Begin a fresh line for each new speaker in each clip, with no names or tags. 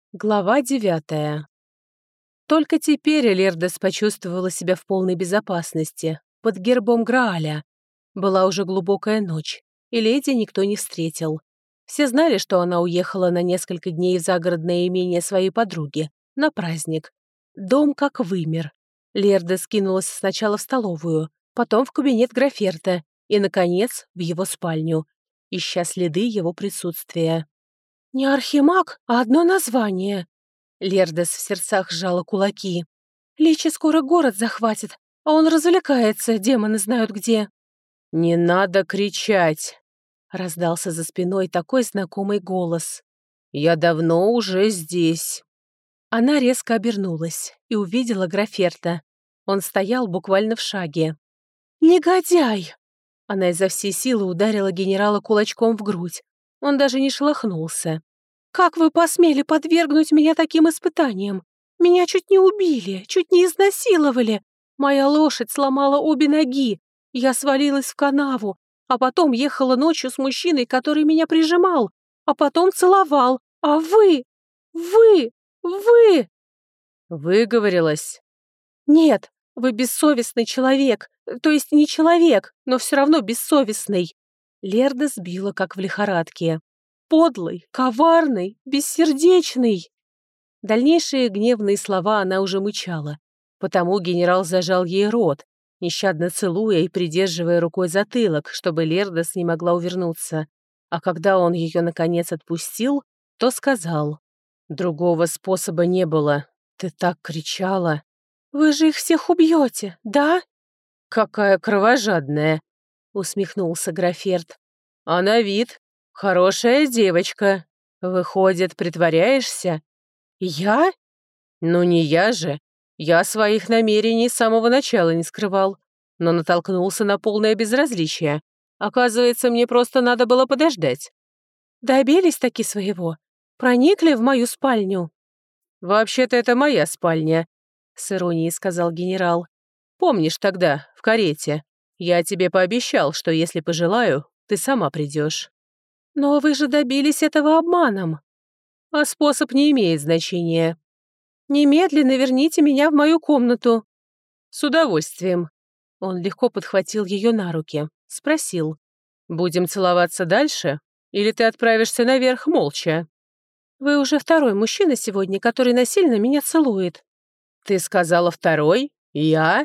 Глава 9. Только теперь Лердес почувствовала себя в полной безопасности, под гербом Грааля. Была уже глубокая ночь, и леди никто не встретил. Все знали, что она уехала на несколько дней в загородное имение своей подруги, на праздник. Дом как вымер. Лердес кинулась сначала в столовую, потом в кабинет Граферта и, наконец, в его спальню, ища следы его присутствия. «Не архимаг, а одно название». Лердес в сердцах сжала кулаки. «Личи скоро город захватит, а он развлекается, демоны знают где». «Не надо кричать!» — раздался за спиной такой знакомый голос. «Я давно уже здесь». Она резко обернулась и увидела Граферта. Он стоял буквально в шаге. «Негодяй!» Она изо всей силы ударила генерала кулачком в грудь. Он даже не шелохнулся. «Как вы посмели подвергнуть меня таким испытаниям? Меня чуть не убили, чуть не изнасиловали. Моя лошадь сломала обе ноги. Я свалилась в канаву, а потом ехала ночью с мужчиной, который меня прижимал, а потом целовал. А вы... вы... Выговорилась? Нет, вы бессовестный человек. То есть не человек, но все равно бессовестный. Лерда сбила, как в лихорадке. Подлый, коварный, бессердечный. Дальнейшие гневные слова она уже мычала, потому генерал зажал ей рот, нещадно целуя и придерживая рукой затылок, чтобы Лердес не могла увернуться. А когда он ее наконец отпустил, то сказал: «Другого способа не было. Ты так кричала». «Вы же их всех убьете, да?» «Какая кровожадная!» — усмехнулся Граферт. «А на вид хорошая девочка. Выходит, притворяешься?» «Я? Ну не я же. Я своих намерений с самого начала не скрывал, но натолкнулся на полное безразличие. Оказывается, мне просто надо было подождать». «Добились таки своего? Проникли в мою спальню?» «Вообще-то это моя спальня», — с иронией сказал генерал. «Помнишь тогда, в карете? Я тебе пообещал, что если пожелаю, ты сама придешь». «Но вы же добились этого обманом». «А способ не имеет значения». «Немедленно верните меня в мою комнату». «С удовольствием». Он легко подхватил ее на руки, спросил: «Будем целоваться дальше? Или ты отправишься наверх молча?» «Вы уже второй мужчина сегодня, который насильно меня целует». «Ты сказала второй? Я?»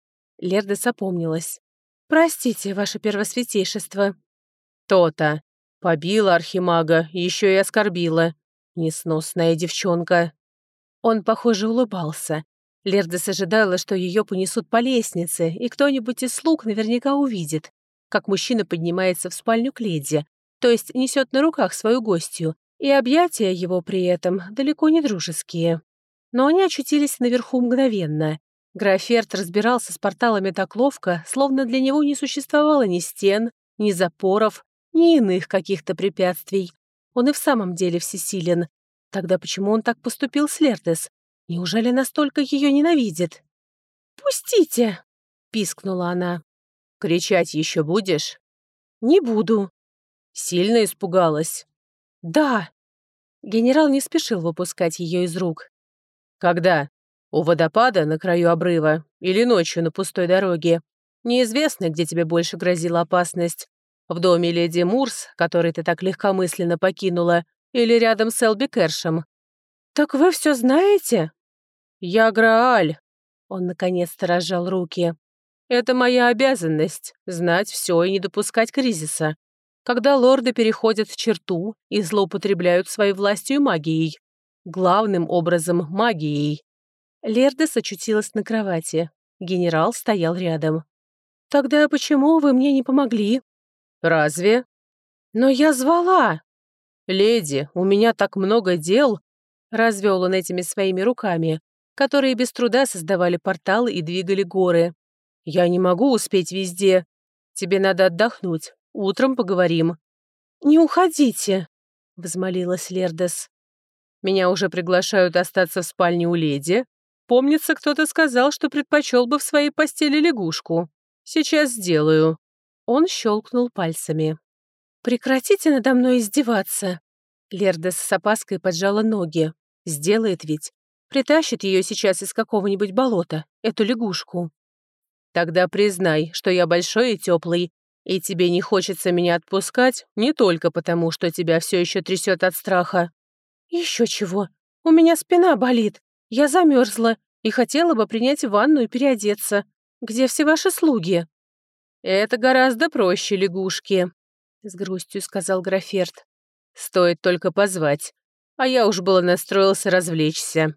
Лердес опомнилась. «Простите, ваше первосвятейшество». «То-то. Побила архимага, еще и оскорбила. Несносная девчонка». Он, похоже, улыбался. Лердес ожидала, что ее понесут по лестнице, и кто-нибудь из слуг наверняка увидит, как мужчина поднимается в спальню к леди, то есть несет на руках свою гостью, и объятия его при этом далеко не дружеские. Но они очутились наверху мгновенно. Граферт разбирался с порталами так ловко, словно для него не существовало ни стен, ни запоров, ни иных каких-то препятствий. Он и в самом деле всесилен. Тогда почему он так поступил с Лердес? Неужели настолько ее ненавидит? «Пустите!» — пискнула она. «Кричать еще будешь?» «Не буду». Сильно испугалась. «Да». Генерал не спешил выпускать ее из рук. «Когда? У водопада на краю обрыва или ночью на пустой дороге? Неизвестно, где тебе больше грозила опасность. В доме леди Мурс, который ты так легкомысленно покинула, или рядом с Элби Кэршем?» «Так вы все знаете?» «Я Грааль», — он наконец-то разжал руки. «Это моя обязанность — знать все и не допускать кризиса. Когда лорды переходят черту и злоупотребляют своей властью и магией. Главным образом магией». Лердес очутилась на кровати. Генерал стоял рядом. «Тогда почему вы мне не помогли?» «Разве?» «Но я звала!» «Леди, у меня так много дел!» Развел он этими своими руками, которые без труда создавали порталы и двигали горы. «Я не могу успеть везде. Тебе надо отдохнуть. Утром поговорим». «Не уходите!» — взмолилась Лердес. «Меня уже приглашают остаться в спальне у леди. Помнится, кто-то сказал, что предпочел бы в своей постели лягушку. Сейчас сделаю». Он щелкнул пальцами. «Прекратите надо мной издеваться!» Лердес с опаской поджала ноги. Сделает ведь. Притащит ее сейчас из какого-нибудь болота, эту лягушку. Тогда признай, что я большой и теплый, и тебе не хочется меня отпускать не только потому, что тебя все еще трясет от страха. Еще чего. У меня спина болит. Я замерзла и хотела бы принять ванну и переодеться. Где все ваши слуги? Это гораздо проще, лягушки, с грустью сказал Граферт. Стоит только позвать. А я уж было настроился развлечься.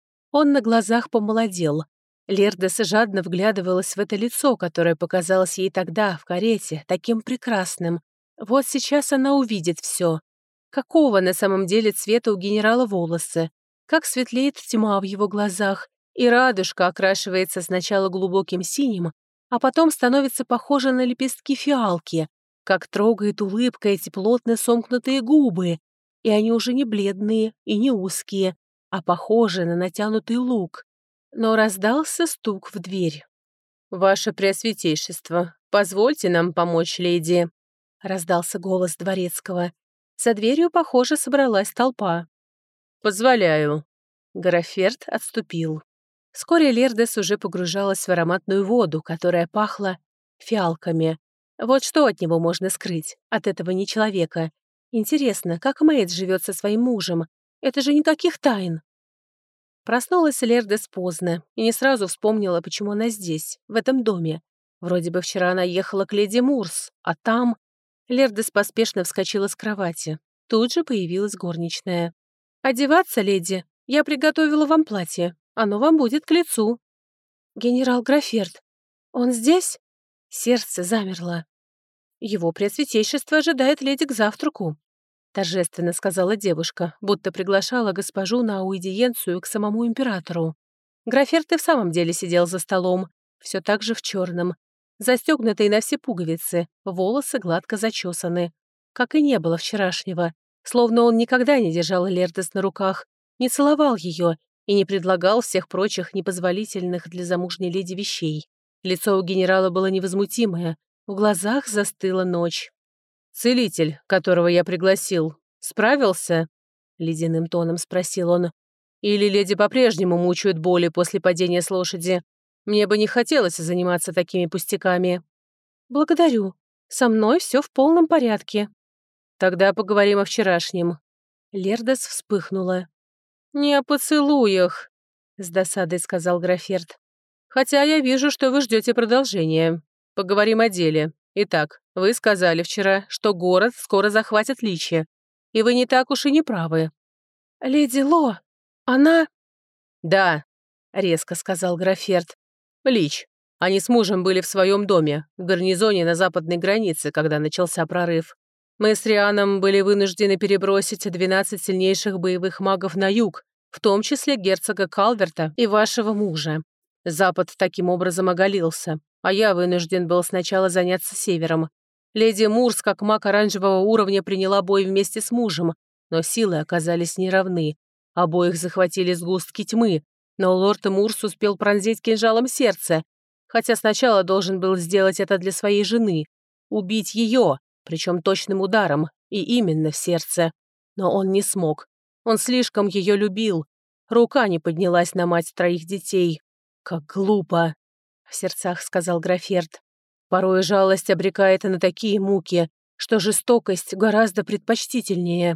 Он на глазах помолодел. Лердес жадно вглядывалась в это лицо, которое показалось ей тогда, в карете, таким прекрасным. Вот сейчас она увидит все. Какого на самом деле цвета у генерала волосы, как светлеет тьма в его глазах, и радужка окрашивается сначала глубоким синим, а потом становится похожа на лепестки фиалки, как трогает улыбка эти плотно сомкнутые губы, и они уже не бледные и не узкие, а похожи на натянутый лук. Но раздался стук в дверь. «Ваше Преосвятейшество, позвольте нам помочь леди», — раздался голос дворецкого. За дверью, похоже, собралась толпа. «Позволяю». Граферт отступил. Вскоре Лердес уже погружалась в ароматную воду, которая пахла фиалками. Вот что от него можно скрыть, от этого не человека. Интересно, как Мэйд живет со своим мужем? Это же никаких тайн. Проснулась Лердес поздно и не сразу вспомнила, почему она здесь, в этом доме. Вроде бы вчера она ехала к леди Мурс, а там... Лердес поспешно вскочила с кровати. Тут же появилась горничная. «Одеваться, леди? Я приготовила вам платье. Оно вам будет к лицу». «Генерал Граферт. Он здесь?» Сердце замерло. «Его Преосвятейшество ожидает леди к завтраку», торжественно сказала девушка, будто приглашала госпожу на аудиенцию к самому императору. Граферт и в самом деле сидел за столом, все так же в черном, застегнутый на все пуговицы, волосы гладко зачесаны. Как и не было вчерашнего, словно он никогда не держал Лердес на руках, не целовал ее и не предлагал всех прочих непозволительных для замужней леди вещей. Лицо у генерала было невозмутимое, в глазах застыла ночь. «Целитель, которого я пригласил, справился?» — ледяным тоном спросил он. «Или леди по-прежнему мучают боли после падения с лошади? Мне бы не хотелось заниматься такими пустяками». «Благодарю. Со мной все в полном порядке». «Тогда поговорим о вчерашнем». Лердес вспыхнула. «Не о поцелуях», — с досадой сказал Граферт. «Хотя я вижу, что вы ждете продолжения. Поговорим о деле. Итак, вы сказали вчера, что город скоро захватят личи. И вы не так уж и не правы». «Леди Ло, она...» «Да», — резко сказал Граферт. «Лич. Они с мужем были в своем доме, в гарнизоне на западной границе, когда начался прорыв. Мы с Рианом были вынуждены перебросить 12 сильнейших боевых магов на юг, в том числе герцога Калверта и вашего мужа. Запад таким образом оголился, а я вынужден был сначала заняться севером. Леди Мурс, как маг оранжевого уровня, приняла бой вместе с мужем, но силы оказались неравны. Обоих захватили сгустки тьмы, но лорд Мурс успел пронзить кинжалом сердце, хотя сначала должен был сделать это для своей жены, убить ее, причем точным ударом, и именно в сердце. Но он не смог. Он слишком ее любил. Рука не поднялась на мать троих детей. «Как глупо!» — в сердцах сказал Граферт. «Порой жалость обрекает на такие муки, что жестокость гораздо предпочтительнее».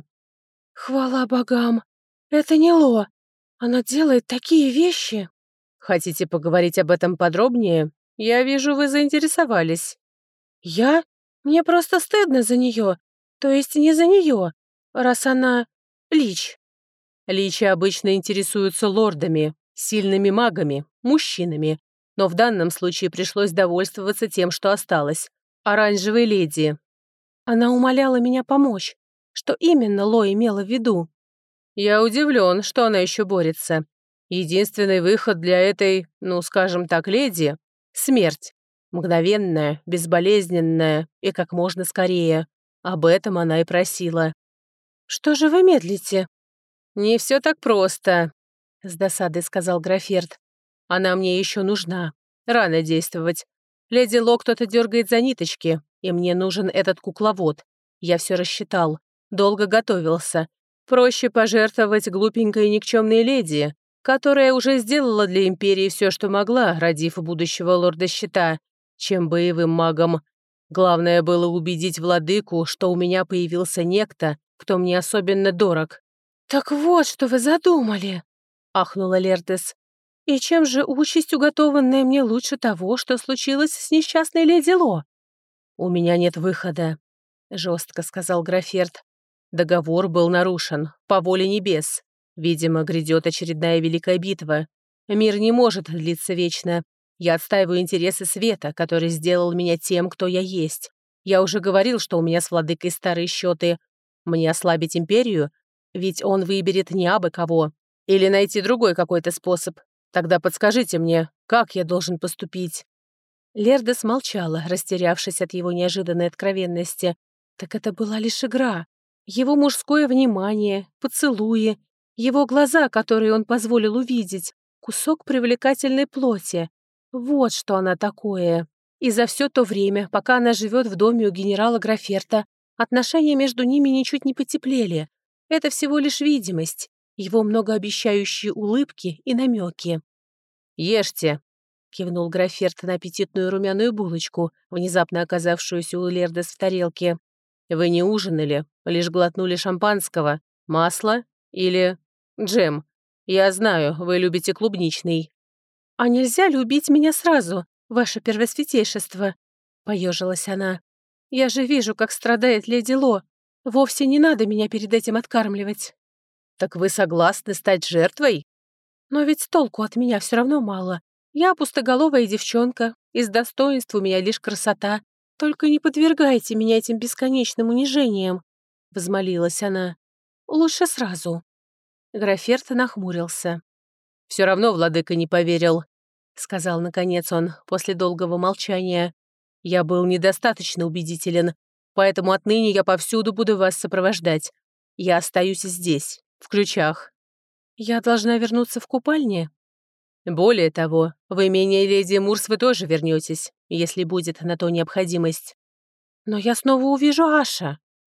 «Хвала богам! Это не Ло! Она делает такие вещи!» «Хотите поговорить об этом подробнее? Я вижу, вы заинтересовались». «Я? Мне просто стыдно за нее. То есть не за нее, раз она... лич». Личи обычно интересуются лордами, сильными магами, мужчинами. Но в данном случае пришлось довольствоваться тем, что осталось. Оранжевой леди. Она умоляла меня помочь. Что именно Ло имела в виду? Я удивлен, что она еще борется. Единственный выход для этой, ну, скажем так, леди — смерть. Мгновенная, безболезненная и как можно скорее. Об этом она и просила. «Что же вы медлите?» «Не все так просто», — с досадой сказал Граферт. «Она мне еще нужна. Рано действовать. Леди Ло кто-то дергает за ниточки, и мне нужен этот кукловод. Я все рассчитал. Долго готовился. Проще пожертвовать глупенькой никчемной леди, которая уже сделала для Империи все, что могла, родив будущего лорда Щита, чем боевым магом. Главное было убедить владыку, что у меня появился некто, кто мне особенно дорог. «Так вот, что вы задумали!» — ахнула Лердес. «И чем же участь, уготованная мне, лучше того, что случилось с несчастной леди Ло?» «У меня нет выхода», — жестко сказал Граферт. «Договор был нарушен, по воле небес. Видимо, грядет очередная великая битва. Мир не может длиться вечно. Я отстаиваю интересы света, который сделал меня тем, кто я есть. Я уже говорил, что у меня с владыкой старые счеты. Мне ослабить империю? Ведь он выберет не абы кого. Или найти другой какой-то способ. Тогда подскажите мне, как я должен поступить?» Лердес молчала, растерявшись от его неожиданной откровенности. Так это была лишь игра. Его мужское внимание, поцелуи, его глаза, которые он позволил увидеть, кусок привлекательной плоти. Вот что она такое. И за все то время, пока она живет в доме у генерала Граферта, отношения между ними ничуть не потеплели. Это всего лишь видимость, его многообещающие улыбки и намеки. «Ешьте», — кивнул Граферт на аппетитную румяную булочку, внезапно оказавшуюся у Лердес в тарелке. «Вы не ужинали, лишь глотнули шампанского, масло или джем. Я знаю, вы любите клубничный». «А нельзя любить меня сразу, ваше первосвятейшество?» — поежилась она. «Я же вижу, как страдает леди Ло. Вовсе не надо меня перед этим откармливать». «Так вы согласны стать жертвой?» «Но ведь толку от меня все равно мало. Я пустоголовая девчонка, из достоинств у меня лишь красота. Только не подвергайте меня этим бесконечным унижениям», — взмолилась она. «Лучше сразу». Граферт нахмурился. «Все равно владыка не поверил», — сказал наконец он после долгого молчания. «Я был недостаточно убедителен, поэтому отныне я повсюду буду вас сопровождать. Я остаюсь здесь, в ключах». «Я должна вернуться в купальне?» «Более того, в имение леди Мурс вы тоже вернетесь, если будет на то необходимость». «Но я снова увижу Аша».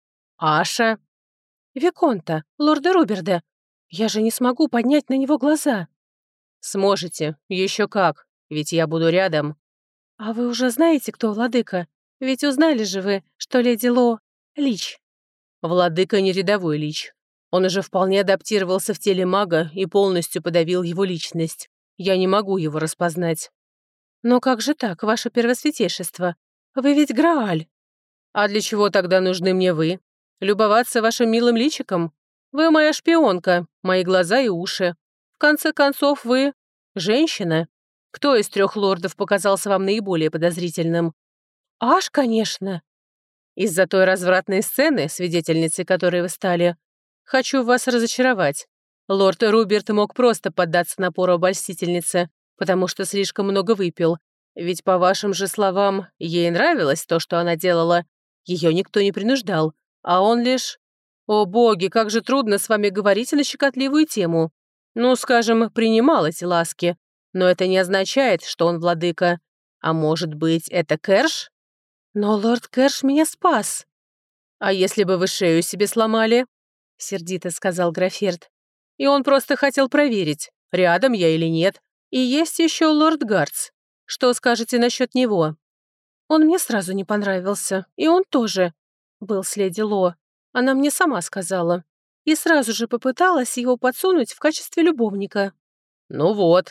«Аша?» «Виконта, лорда Роберда. Я же не смогу поднять на него глаза». «Сможете, еще как, ведь я буду рядом». «А вы уже знаете, кто владыка? Ведь узнали же вы, что леди Ло — лич». «Владыка не рядовой лич. Он уже вполне адаптировался в теле мага и полностью подавил его личность. Я не могу его распознать». «Но как же так, ваше первосвятейшество? Вы ведь Грааль». «А для чего тогда нужны мне вы? Любоваться вашим милым личиком? Вы моя шпионка, мои глаза и уши. В конце концов, вы женщина. Кто из 3 лордов показался вам наиболее подозрительным?» «Аш, конечно». «Из-за той развратной сцены, свидетельницей которой вы стали. Хочу вас разочаровать. Лорд Руберт мог просто поддаться напору обольстительницы, потому что слишком много выпил. Ведь, по вашим же словам, ей нравилось то, что она делала. Ее никто не принуждал, а он лишь... О боги, как же трудно с вами говорить на щекотливую тему. Ну, скажем, принимал эти ласки. Но это не означает, что он владыка. А может быть, это Кэрш? Но лорд Кэрш меня спас. А если бы вы шею себе сломали? Сердито сказал Граферт. И он просто хотел проверить, рядом я или нет. И есть еще лорд Гардс. Что скажете насчет него? Он мне сразу не понравился, и он тоже. Был с леди Ло. Она мне сама сказала. И сразу же попыталась его подсунуть в качестве любовника. Ну вот.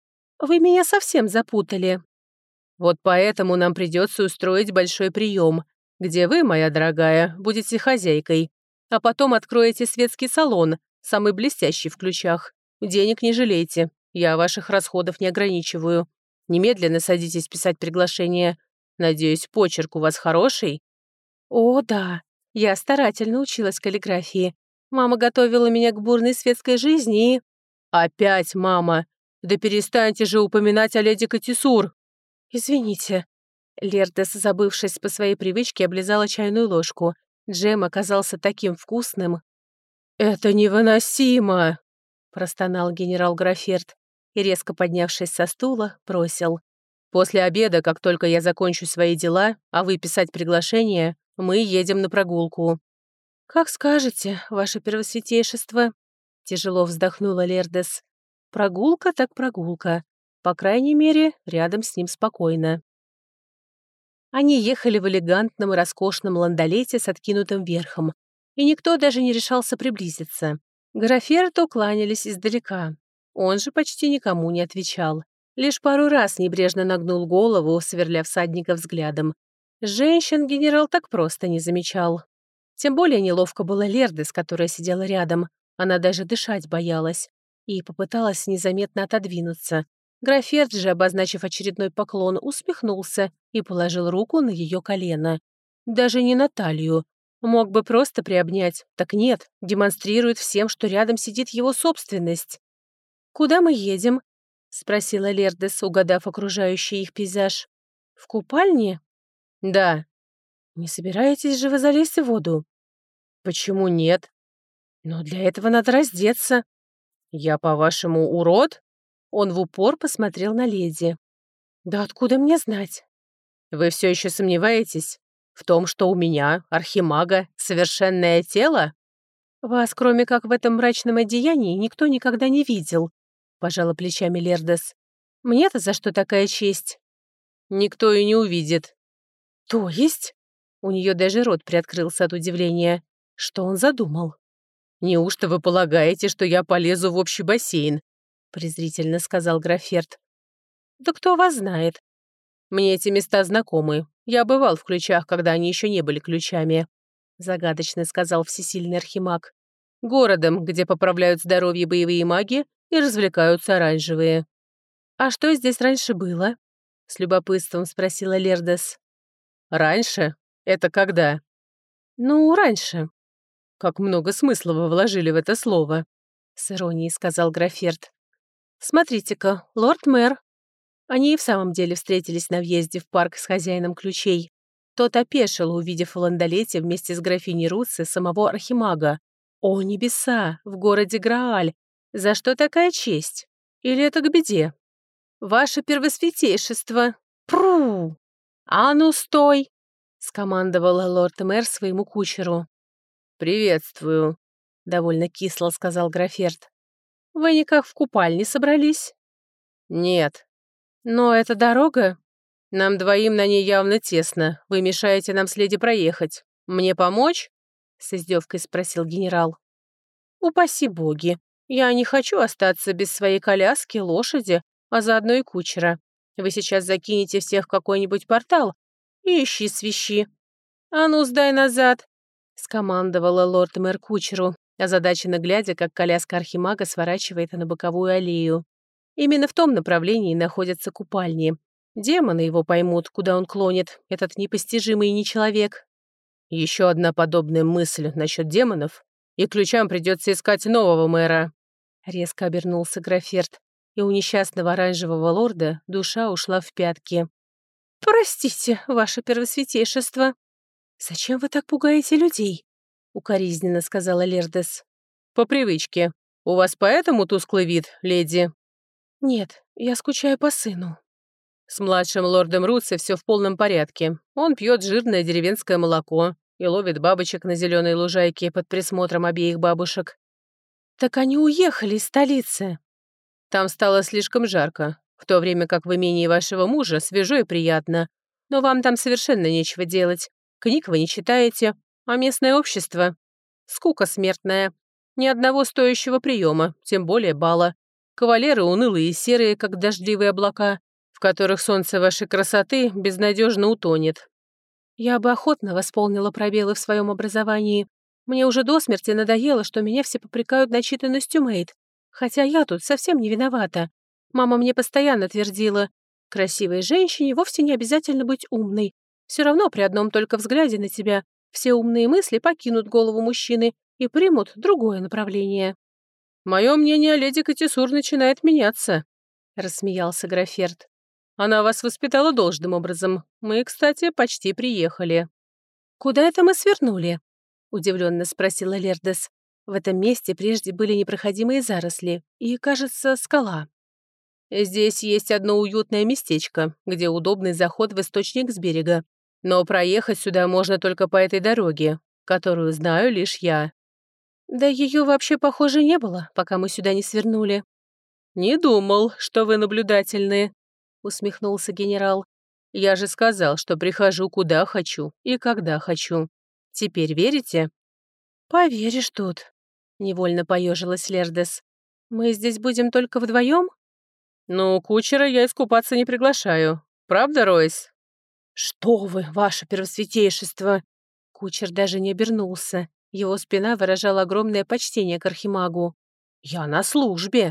Вы меня совсем запутали. Вот поэтому нам придется устроить большой прием, где вы, моя дорогая, будете хозяйкой, а потом откроете светский салон, самый блестящий в ключах. Денег не жалейте, я ваших расходов не ограничиваю. Немедленно садитесь писать приглашение. Надеюсь, почерк у вас хороший?» «О, да. Я старательно училась каллиграфии. Мама готовила меня к бурной светской жизни и...» «Опять мама! Да перестаньте же упоминать о леди Катисур!» «Извините». Лердес, забывшись по своей привычке, облизала чайную ложку. Джем оказался таким вкусным. «Это невыносимо!» – простонал генерал Граферт и, резко поднявшись со стула, бросил. «После обеда, как только я закончу свои дела, а вы писать приглашение, мы едем на прогулку». «Как скажете, ваше первосвятейшество», — тяжело вздохнула Лердес. «Прогулка так прогулка. По крайней мере, рядом с ним спокойно». Они ехали в элегантном и роскошном ландолете с откинутым верхом, и никто даже не решался приблизиться. Граферту кланялись издалека. Он же почти никому не отвечал. Лишь пару раз небрежно нагнул голову, сверля всадника взглядом. Женщин генерал так просто не замечал. Тем более неловко было Лердес, которая сидела рядом. Она даже дышать боялась и попыталась незаметно отодвинуться. Граферт же, обозначив очередной поклон, усмехнулся и положил руку на ее колено. Даже не на талию. Мог бы просто приобнять. Так нет, демонстрирует всем, что рядом сидит его собственность. «Куда мы едем?» — спросила Лердес, угадав окружающий их пейзаж. «В купальне?» «Да». «Не собираетесь же вы залезть в воду?» «Почему нет?» «Но для этого надо раздеться». «Я, по-вашему, урод?» Он в упор посмотрел на леди. «Да откуда мне знать?» «Вы все еще сомневаетесь в том, что у меня, архимага, совершенное тело?» «Вас, кроме как в этом мрачном одеянии, никто никогда не видел», — пожала плечами Лердес. «Мне-то за что такая честь?» «Никто и не увидит». «То есть?» У нее даже рот приоткрылся от удивления. Что он задумал? «Неужто вы полагаете, что я полезу в общий бассейн?» презрительно сказал Граферт. «Да кто вас знает?» «Мне эти места знакомы. Я бывал в ключах, когда они еще не были ключами», загадочно сказал всесильный архимаг. «Городом, где поправляют здоровье боевые маги и развлекаются оранжевые». «А что здесь раньше было?» с любопытством спросила Лердес. «Раньше? Это когда?» «Ну, раньше». «Как много смысла вы вложили в это слово», с иронией сказал Граферт. «Смотрите-ка, лорд-мэр». Они и в самом деле встретились на въезде в парк с хозяином ключей. Тот опешил, увидев в ландолете вместе с графиней Руци самого архимага. О, небеса! В городе Грааль! За что такая честь? Или это к беде? «Ваше первосвятейшество! Пру! А ну, стой!» — скомандовала лорд-мэр своему кучеру. «Приветствую», — довольно кисло сказал Граферт. «Вы никак в купальне собрались?» «Нет». «Но эта дорога...» «Нам двоим на ней явно тесно. Вы мешаете нам с леди проехать. Мне помочь?» — с издевкой спросил генерал. «Упаси боги. Я не хочу остаться без своей коляски, лошади, а заодно и кучера. Вы сейчас закинете всех в какой-нибудь портал и ищи свищи. А ну, сдай назад!» — скомандовала лорд-мэр кучеру, озадаченно глядя, как коляска архимага сворачивает на боковую аллею. Именно в том направлении находятся купальни. Демоны его поймут, куда он клонит, этот непостижимый нечеловек. Еще одна подобная мысль насчет демонов, и ключам придется искать нового мэра. Резко обернулся Граферт, и у несчастного оранжевого лорда душа ушла в пятки. «Простите, ваше первосвятейшество». «Зачем вы так пугаете людей?» — укоризненно сказала Лердес. «По привычке. У вас поэтому тусклый вид, леди?» «Нет, я скучаю по сыну». С младшим лордом Руци все в полном порядке. Он пьет жирное деревенское молоко и ловит бабочек на зеленой лужайке под присмотром обеих бабушек. «Так они уехали из столицы». «Там стало слишком жарко, в то время как в имении вашего мужа свежо и приятно. Но вам там совершенно нечего делать. Книг вы не читаете, а местное общество — скука смертная. Ни одного стоящего приема, тем более бала. Кавалеры унылые и серые, как дождливые облака, в которых солнце вашей красоты безнадежно утонет. Я бы охотно восполнила пробелы в своем образовании. Мне уже до смерти надоело, что меня все попрекают начитанностью Мэйд. Хотя я тут совсем не виновата. Мама мне постоянно твердила, красивой женщине вовсе не обязательно быть умной. Все равно при одном только взгляде на тебя все умные мысли покинут голову мужчины и примут другое направление. «Мое мнение о леди Катисур начинает меняться», — рассмеялся Граферт. «Она вас воспитала должным образом. Мы, кстати, почти приехали». «Куда это мы свернули?» — удивленно спросила Лердес. В этом месте прежде были непроходимые заросли и, кажется, скала. «Здесь есть одно уютное местечко, где удобный заход в источник с берега. Но проехать сюда можно только по этой дороге. которую знаю лишь я». «Да ее вообще, похоже, не было, пока мы сюда не свернули». «Не думал, что вы наблюдательны», — усмехнулся генерал. «Я же сказал, что прихожу куда хочу и когда хочу. Теперь верите?» «Поверишь тут», — невольно поежилась Лердес. «Мы здесь будем только вдвоем?» «Ну, кучера я искупаться не приглашаю. Правда, Ройс?» «Что вы, ваше первосвятейшество!» Кучер даже не обернулся. Его спина выражала огромное почтение к архимагу. «Я на службе!»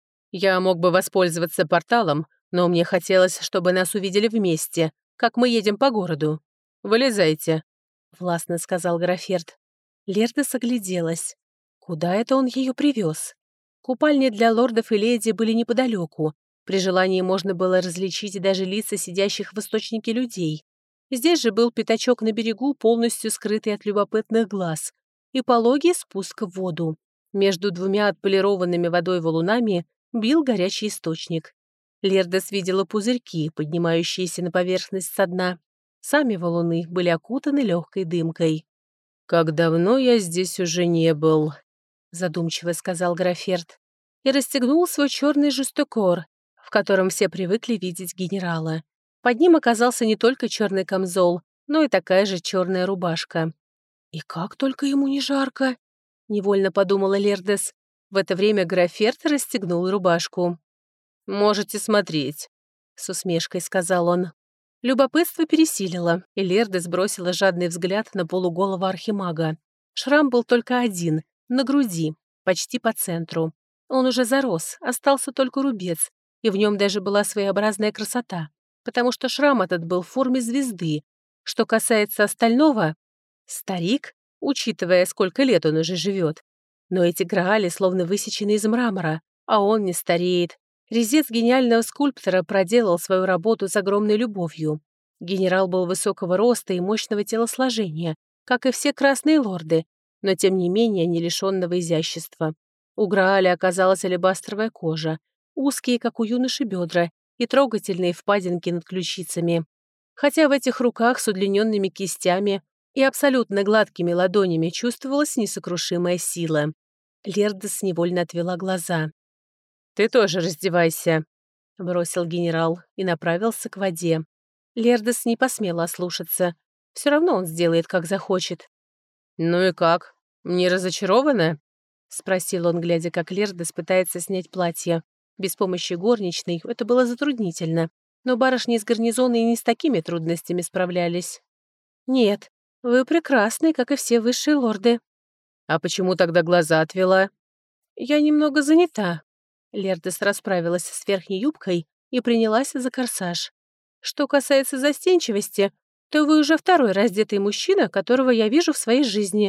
«Я мог бы воспользоваться порталом, но мне хотелось, чтобы нас увидели вместе, как мы едем по городу. Вылезайте», — властно сказал Граферт. Лердес огляделась. Куда это он ее привез? Купальни для лордов и леди были неподалеку. При желании можно было различить даже лица сидящих в источнике людей. Здесь же был пятачок на берегу, полностью скрытый от любопытных глаз, и пологий спуск в воду. Между двумя отполированными водой валунами бил горячий источник. Лердес видела пузырьки, поднимающиеся на поверхность со дна. Сами валуны были окутаны легкой дымкой. «Как давно я здесь уже не был», — задумчиво сказал Граферт, и расстегнул свой черный жестокор, в котором все привыкли видеть генерала. Под ним оказался не только черный камзол, но и такая же черная рубашка. «И как только ему не жарко!» — невольно подумала Лердес. В это время Граферт расстегнул рубашку. «Можете смотреть», — с усмешкой сказал он. Любопытство пересилило, и Лердес бросила жадный взгляд на полуголого архимага. Шрам был только один, на груди, почти по центру. Он уже зарос, остался только рубец, и в нем даже была своеобразная красота, потому что шрам этот был в форме звезды. Что касается остального, старик, учитывая, сколько лет он уже живет. Но эти граали словно высечены из мрамора, а он не стареет. Резец гениального скульптора проделал свою работу с огромной любовью. Генерал был высокого роста и мощного телосложения, как и все красные лорды, но тем не менее не лишенного изящества. У Грааля оказалась алебастровая кожа, узкие, как у юноши, бедра и трогательные впадинки над ключицами. Хотя в этих руках с удлиненными кистями и абсолютно гладкими ладонями чувствовалась несокрушимая сила. Лердес невольно отвела глаза. «Ты тоже раздевайся», — бросил генерал и направился к воде. Лердес не посмела ослушаться. Все равно он сделает, как захочет. «Ну и как? Не разочарована?» — спросил он, глядя, как Лердес пытается снять платье. Без помощи горничной это было затруднительно, но барышни из гарнизона и не с такими трудностями справлялись. «Нет, вы прекрасны, как и все высшие лорды». «А почему тогда глаза отвела?» «Я немного занята». Лердес расправилась с верхней юбкой и принялась за корсаж. «Что касается застенчивости, то вы уже второй раздетый мужчина, которого я вижу в своей жизни».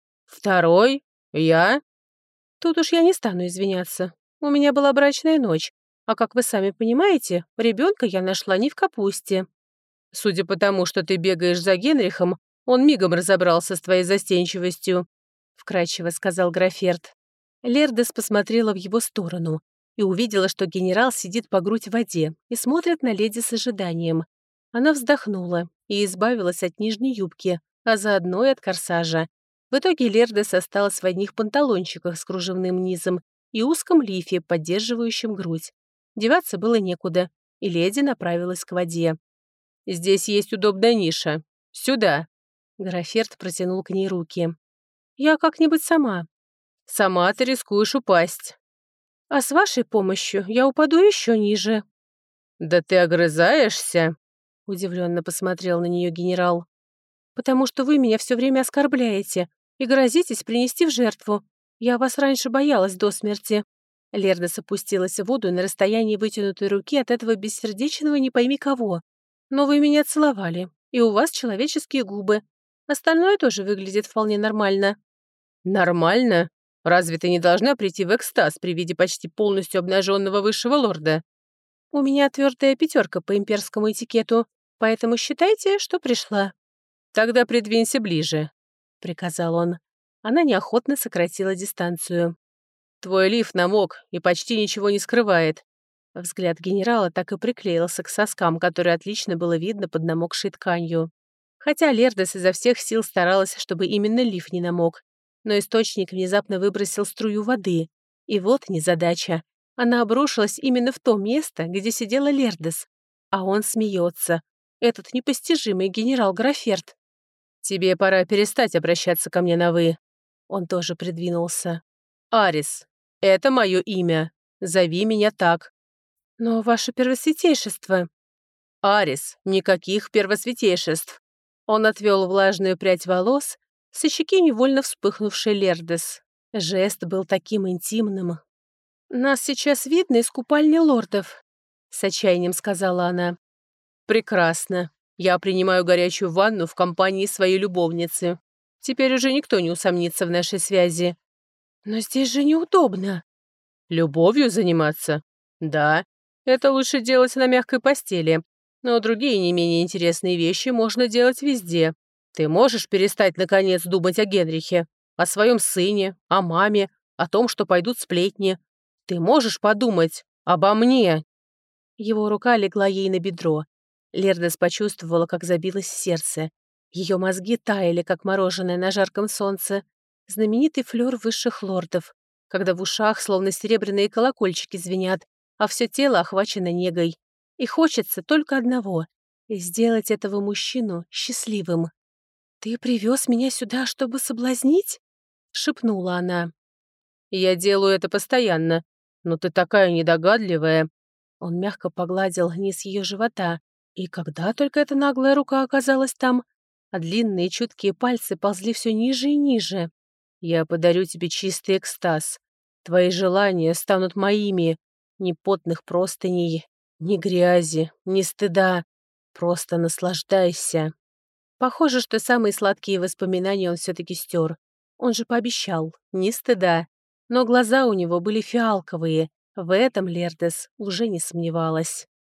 «Второй? Я?» «Тут уж я не стану извиняться. У меня была брачная ночь, а, как вы сами понимаете, ребенка я нашла не в капусте». «Судя по тому, что ты бегаешь за Генрихом, он мигом разобрался с твоей застенчивостью», — вкрадчиво сказал Граферт. Лердес посмотрела в его сторону и увидела, что генерал сидит по грудь в воде и смотрит на леди с ожиданием. Она вздохнула и избавилась от нижней юбки, а заодно и от корсажа. В итоге Лердес осталась в одних панталончиках с кружевным низом и узком лифе, поддерживающем грудь. Деваться было некуда, и леди направилась к воде. «Здесь есть удобная ниша. Сюда!» Граферт протянул к ней руки. «Я как-нибудь сама». «Сама ты рискуешь упасть». «А с вашей помощью я упаду еще ниже». «Да ты огрызаешься?» — удивленно посмотрел на нее генерал. «Потому что вы меня все время оскорбляете и грозитесь принести в жертву. Я вас раньше боялась до смерти». Лердес опустилась в воду на расстоянии вытянутой руки от этого бессердечного не пойми кого. «Но вы меня целовали, и у вас человеческие губы. Остальное тоже выглядит вполне нормально». «Нормально? Разве ты не должна прийти в экстаз при виде почти полностью обнаженного высшего лорда?» «У меня твердая пятерка по имперскому этикету, поэтому считайте, что пришла». «Тогда придвинься ближе», — приказал он. Она неохотно сократила дистанцию. «Твой лиф намок и почти ничего не скрывает». Взгляд генерала так и приклеился к соскам, которые отлично было видно под намокшей тканью. Хотя Лердес изо всех сил старалась, чтобы именно лиф не намок. Но источник внезапно выбросил струю воды. И вот незадача. Она обрушилась именно в то место, где сидела Лердес. А он смеется. Этот непостижимый генерал Граферт. «Тебе пора перестать обращаться ко мне на «вы». Он тоже придвинулся. «Арис, это мое имя. Зови меня так». «Но ваше первосвятейшество...» «Арис, никаких первосвятейшеств». Он отвел влажную прядь волос со щеки невольно вспыхнувшей Лердес. Жест был таким интимным. «Нас сейчас видно из купальни лордов», — с отчаянием сказала она. «Прекрасно. Я принимаю горячую ванну в компании своей любовницы. Теперь уже никто не усомнится в нашей связи». «Но здесь же неудобно». «Любовью заниматься? Да. Это лучше делать на мягкой постели. Но другие не менее интересные вещи можно делать везде. Ты можешь перестать, наконец, думать о Генрихе, о своем сыне, о маме, о том, что пойдут сплетни. Ты можешь подумать обо мне?» Его рука легла ей на бедро. Лердес почувствовала, как забилось сердце. Ее мозги таяли, как мороженое на жарком солнце. Знаменитый флёр высших лордов, когда в ушах словно серебряные колокольчики звенят, а все тело охвачено негой. И хочется только одного — сделать этого мужчину счастливым. «Ты привез меня сюда, чтобы соблазнить?» — шепнула она. «Я делаю это постоянно, но ты такая недогадливая». Он мягко погладил низ ее живота, и когда только эта наглая рука оказалась там, а длинные чуткие пальцы ползли все ниже и ниже. «Я подарю тебе чистый экстаз. Твои желания станут моими. Ни потных простыней, ни грязи, ни стыда. Просто наслаждайся». Похоже, что самые сладкие воспоминания он все-таки стер. Он же пообещал, ни стыда. Но глаза у него были фиалковые. В этом Лердес уже не сомневалась.